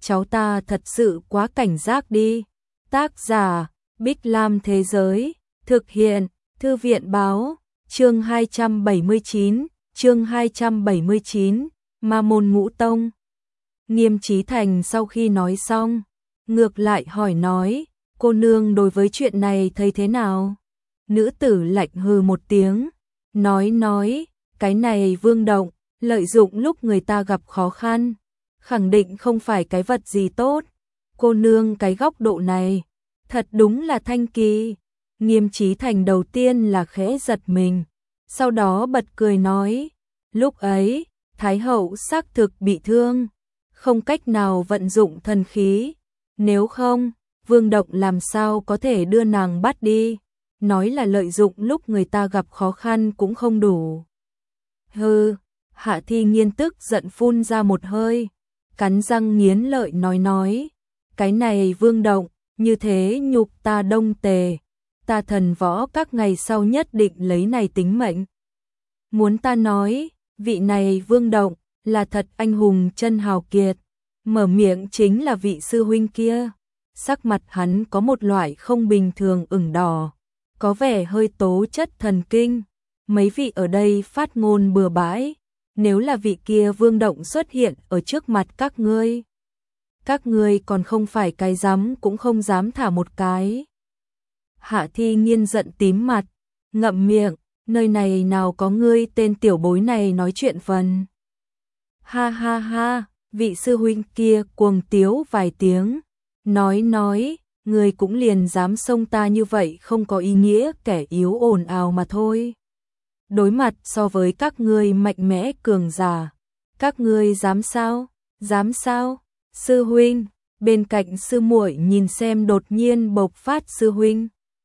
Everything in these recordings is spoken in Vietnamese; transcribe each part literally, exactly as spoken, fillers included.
cháu ta thật sự quá cảnh giác đi. Tác giả, Bích Lam Thế Giới, thực hiện, Thư viện Báo, chương hai trăm bảy mươi chín, chương hai trăm bảy mươi chín, Ma Môn Ngũ Tông. Nghiêm Chí Thành sau khi nói xong, ngược lại hỏi nói, cô nương đối với chuyện này thấy thế nào? Nữ tử lạnh hừ một tiếng, nói nói, cái này Vương Động, lợi dụng lúc người ta gặp khó khăn, khẳng định không phải cái vật gì tốt. Cô nương cái góc độ này, thật đúng là thanh kỳ. Nghiêm Chí Thành đầu tiên là khẽ giật mình, sau đó bật cười nói, lúc ấy, Thái hậu xác thực bị thương, không cách nào vận dụng thần khí, nếu không, Vương Động làm sao có thể đưa nàng bắt đi, nói là lợi dụng lúc người ta gặp khó khăn cũng không đủ. Hừ, Hạ Thi Nghiên tức giận phun ra một hơi, cắn răng nghiến lợi nói nói, cái này Vương Động, như thế nhục ta Đông Tề, ta Thần Võ các ngày sau nhất định lấy này tính mệnh. Muốn ta nói, vị này Vương Động, là thật anh hùng chân hào kiệt, mở miệng chính là vị sư huynh kia. Sắc mặt hắn có một loại không bình thường ửng đỏ, có vẻ hơi tố chất thần kinh. Mấy vị ở đây phát ngôn bừa bãi, nếu là vị kia Vương Động xuất hiện ở trước mặt các ngươi, các ngươi còn không phải cái dám cũng không dám thả một cái. Hạ Thi Nghiên giận tím mặt, ngậm miệng, nơi này nào có ngươi tên tiểu bối này nói chuyện phần. Ha ha ha, vị sư huynh kia cuồng tiếu vài tiếng, nói nói, ngươi cũng liền dám xông ta như vậy không có ý nghĩa kẻ yếu ồn ào mà thôi. Đối mặt so với các ngươi mạnh mẽ cường giả, các ngươi dám sao? Dám sao? Sư huynh, bên cạnh sư muội nhìn xem đột nhiên bộc phát sư huynh,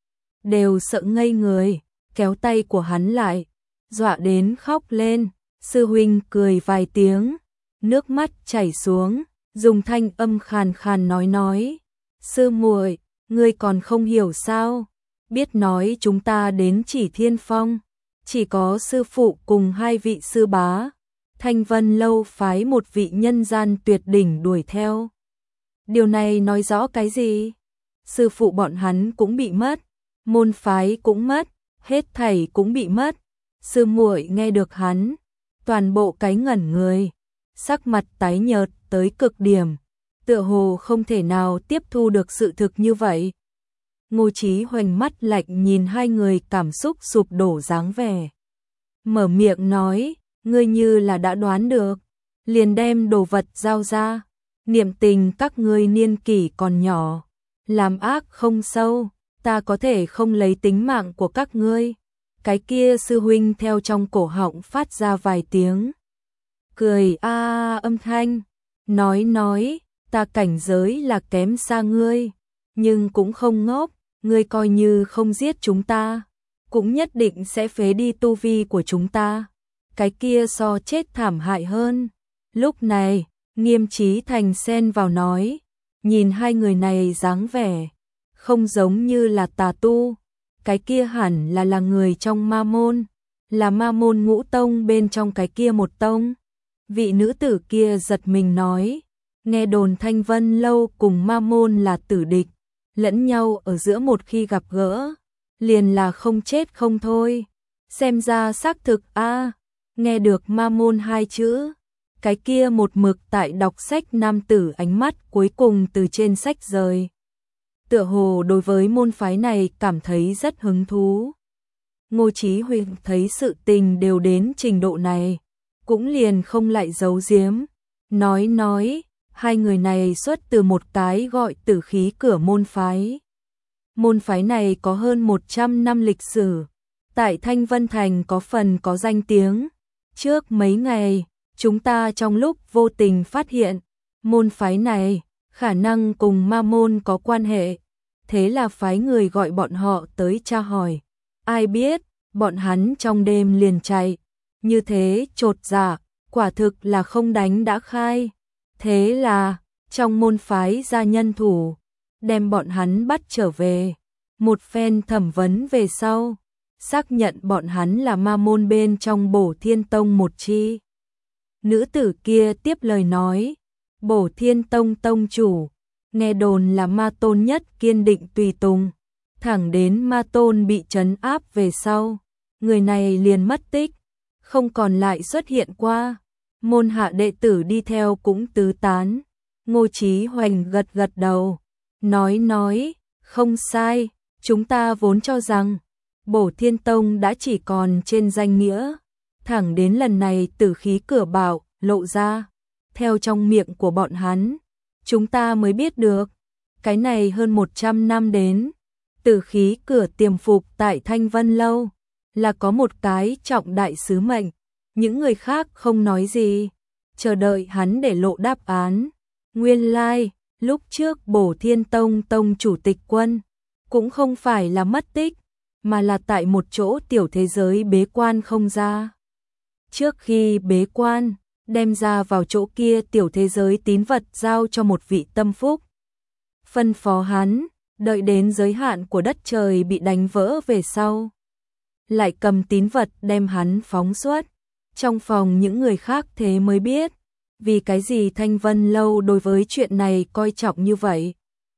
đều sợ ngây người, kéo tay của hắn lại, dọa đến khóc lên. Sư huynh cười vài tiếng, nước mắt chảy xuống, dùng thanh âm khàn khàn nói nói, sư muội, ngươi còn không hiểu sao? Biết nói chúng ta đến Chỉ Thiên Phong, chỉ có sư phụ cùng hai vị sư bá, Thanh Vân lâu phái một vị nhân gian tuyệt đỉnh đuổi theo. Điều này nói rõ cái gì? Sư phụ bọn hắn cũng bị mất, môn phái cũng mất, hết thảy cũng bị mất. Sư muội nghe được hắn, toàn bộ cái ngẩn người, sắc mặt tái nhợt tới cực điểm, tựa hồ không thể nào tiếp thu được sự thực như vậy. Ngô Chí Hoành mắt lạnh nhìn hai người cảm xúc sụp đổ dáng vẻ, mở miệng nói, ngươi như là đã đoán được, liền đem đồ vật giao ra. Niệm tình các ngươi niên kỷ còn nhỏ, làm ác không sâu, ta có thể không lấy tính mạng của các ngươi. Cái kia sư huynh theo trong cổ họng phát ra vài tiếng cười a à, âm thanh, nói nói, ta cảnh giới là kém xa ngươi, nhưng cũng không ngốc, ngươi coi như không giết chúng ta, cũng nhất định sẽ phế đi tu vi của chúng ta. Cái kia so chết thảm hại hơn. Lúc này, Nghiêm Chí Thành xen vào nói, nhìn hai người này dáng vẻ, không giống như là tà tu, cái kia hẳn là là người trong ma môn, là ma môn ngũ tông bên trong cái kia một tông. Vị nữ tử kia giật mình nói, nghe đồn Thanh Vân lâu cùng ma môn là tử địch, lẫn nhau ở giữa một khi gặp gỡ, liền là không chết không thôi. Xem ra xác thực a. À, nghe được ma môn hai chữ, cái kia một mực tại đọc sách nam tử ánh mắt cuối cùng từ trên sách rời, tựa hồ đối với môn phái này cảm thấy rất hứng thú. Ngô Chí Huỳnh thấy sự tình đều đến trình độ này, cũng liền không lại giấu giếm, nói nói, hai người này xuất từ một cái gọi Tử Khí Cửa môn phái. Môn phái này có hơn một trăm năm lịch sử, tại Thanh Vân Thành có phần có danh tiếng. Trước mấy ngày, chúng ta trong lúc vô tình phát hiện, môn phái này khả năng cùng ma môn có quan hệ, thế là phái người gọi bọn họ tới tra hỏi. Ai biết, bọn hắn trong đêm liền chạy, như thế chột dạ, quả thực là không đánh đã khai. Thế là, trong môn phái ra nhân thủ, đem bọn hắn bắt trở về, một phen thẩm vấn về sau, xác nhận bọn hắn là ma môn bên trong Bổ Thiên Tông một chi. Nữ tử kia tiếp lời nói, Bổ Thiên Tông tông chủ, nghe đồn là Ma Tôn nhất kiên định tùy tùng, thẳng đến Ma Tôn bị trấn áp về sau, người này liền mất tích, không còn lại xuất hiện qua. Môn hạ đệ tử đi theo cũng tứ tán. Ngô Chí Hoành gật gật đầu, nói nói, không sai, chúng ta vốn cho rằng Bổ Thiên Tông đã chỉ còn trên danh nghĩa, thẳng đến lần này tử khí cửa bảo lộ ra, theo trong miệng của bọn hắn, chúng ta mới biết được, cái này hơn một trăm năm đến, tử khí cửa tiềm phục tại Thanh Vân Lâu, là có một cái trọng đại sứ mệnh, những người khác không nói gì, chờ đợi hắn để lộ đáp án. Nguyên lai, like, lúc trước Bổ Thiên Tông tông chủ Tịch Quân, cũng không phải là mất tích, mà là tại một chỗ tiểu thế giới bế quan không ra. Trước khi bế quan, đem ra vào chỗ kia tiểu thế giới tín vật giao cho một vị tâm phúc. Phân phó hắn, đợi đến giới hạn của đất trời bị đánh vỡ về sau. Lại cầm tín vật đem hắn phóng xuất. Trong phòng những người khác thế mới biết, vì cái gì Thanh Vân Lâu đối với chuyện này coi trọng như vậy.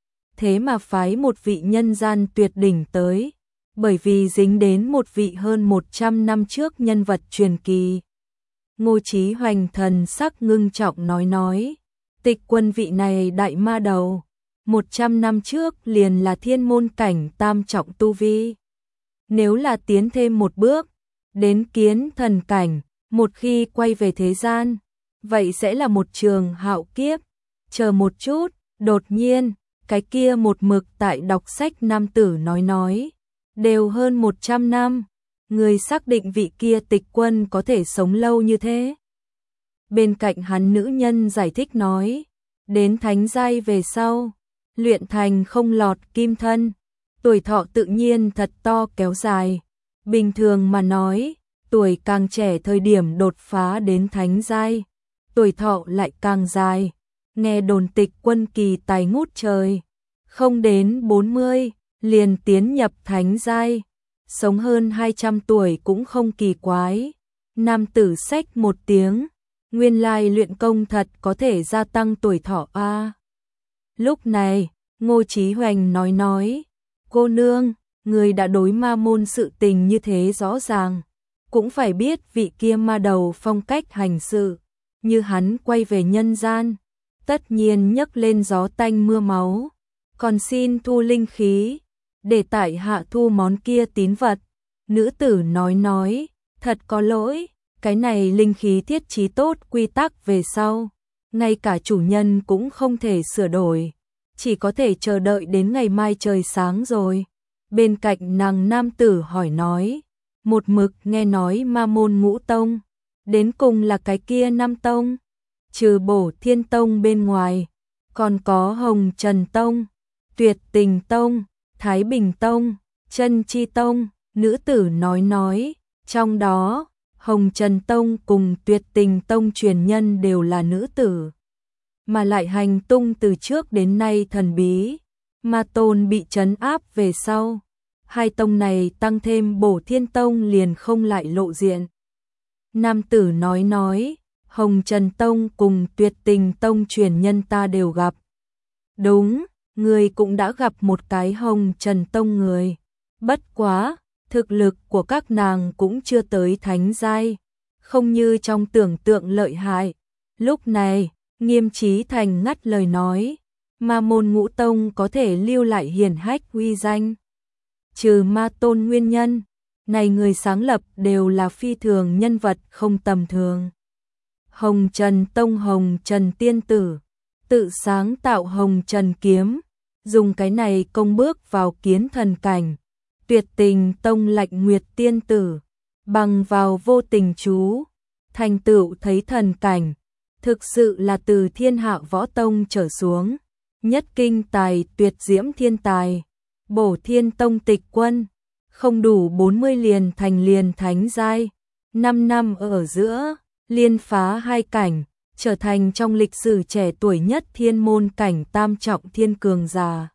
Thế mà phái một vị nhân gian tuyệt đỉnh tới, bởi vì dính đến một vị hơn một trăm năm trước nhân vật truyền kỳ. Ngô Chí Hoành thần sắc ngưng trọng nói nói, Tịch Quân vị này đại ma đầu, một trăm năm trước liền là thiên môn cảnh tam trọng tu vi. Nếu là tiến thêm một bước, đến kiến thần cảnh, một khi quay về thế gian, vậy sẽ là một trường hạo kiếp. Chờ một chút, đột nhiên, cái kia một mực tại đọc sách nam tử nói nói, đều hơn một trăm năm, người xác định vị kia Tịch Quân có thể sống lâu như thế. Bên cạnh hắn nữ nhân giải thích nói, đến thánh giai về sau, luyện thành không lọt kim thân, tuổi thọ tự nhiên thật to kéo dài. Bình thường mà nói, tuổi càng trẻ thời điểm đột phá đến thánh giai, tuổi thọ lại càng dài. Nghe đồn Tịch Quân kỳ tài ngút trời, không đến bốn mươi, liền tiến nhập thánh giai, sống hơn hai trăm tuổi cũng không kỳ quái. Nam tử xách một tiếng, nguyên lai luyện công thật có thể gia tăng tuổi thọ a. À. Lúc này, Ngô Chí Hoành nói nói, cô nương, người đã đối ma môn sự tình như thế rõ ràng, cũng phải biết vị kia ma đầu phong cách hành sự, như hắn quay về nhân gian, tất nhiên nhấc lên gió tanh mưa máu, còn xin thu linh khí, để tại hạ thu món kia tín vật. Nữ tử nói nói, thật có lỗi, cái này linh khí thiết trí tốt quy tắc về sau, ngay cả chủ nhân cũng không thể sửa đổi, chỉ có thể chờ đợi đến ngày mai trời sáng rồi. Bên cạnh nàng nam tử hỏi nói, một mực nghe nói ma môn ngũ tông, đến cùng là cái kia năm tông, trừ Bổ Thiên Tông bên ngoài, còn có Hồng Trần Tông, Tuyệt Tình Tông, Thái Bình Tông, Chân Chi Tông. Nữ tử nói nói, trong đó, Hồng Trần Tông cùng Tuyệt Tình Tông truyền nhân đều là nữ tử, mà lại hành tung từ trước đến nay thần bí. Ma Tôn bị trấn áp về sau, hai tông này tăng thêm Bổ Thiên Tông liền không lại lộ diện. Nam tử nói nói, Hồng Trần Tông cùng Tuyệt Tình Tông truyền nhân ta đều gặp. Đúng, người cũng đã gặp một cái Hồng Trần Tông người. Bất quá, thực lực của các nàng cũng chưa tới thánh giai, không như trong tưởng tượng lợi hại. Lúc này, Nghiêm Chí Thành ngắt lời nói, ma môn ngũ tông có thể lưu lại hiển hách uy danh, trừ Ma Tôn nguyên nhân, này người sáng lập đều là phi thường nhân vật không tầm thường. Hồng Trần Tông Hồng Trần Tiên Tử, tự sáng tạo Hồng Trần Kiếm, dùng cái này công bước vào kiến thần cảnh. Tuyệt Tình Tông Lạch Nguyệt Tiên Tử, bằng vào vô tình chú, thành tựu thấy thần cảnh, thực sự là từ thiên hạ võ tông trở xuống, nhất kinh tài tuyệt diễm thiên tài. Bổ Thiên Tông Tịch Quân, không đủ bốn mươi liền thành liền thánh giai, năm năm ở giữa, liên phá hai cảnh, trở thành trong lịch sử trẻ tuổi nhất thiên môn cảnh tam trọng thiên cường giả.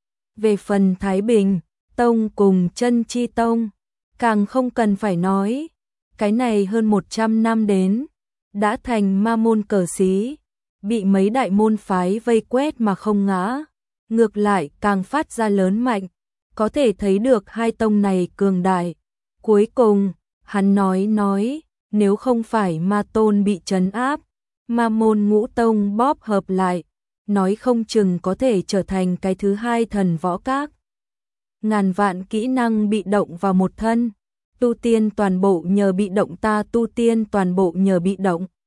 Về phần Thái Bình Tông cùng Chân Chi Tông, càng không cần phải nói, cái này hơn một trăm năm đến, đã thành ma môn cờ xí, bị mấy đại môn phái vây quét mà không ngã, ngược lại càng phát ra lớn mạnh, có thể thấy được hai tông này cường đại. Cuối cùng, hắn nói nói, nếu không phải Ma Tôn bị trấn áp, Ma môn ngũ tông bóp hợp lại, nói không chừng có thể trở thành cái thứ hai thần võ các. Ngàn vạn kỹ năng bị động vào một thân, tu tiên toàn bộ nhờ bị động ta tu tiên toàn bộ nhờ bị động.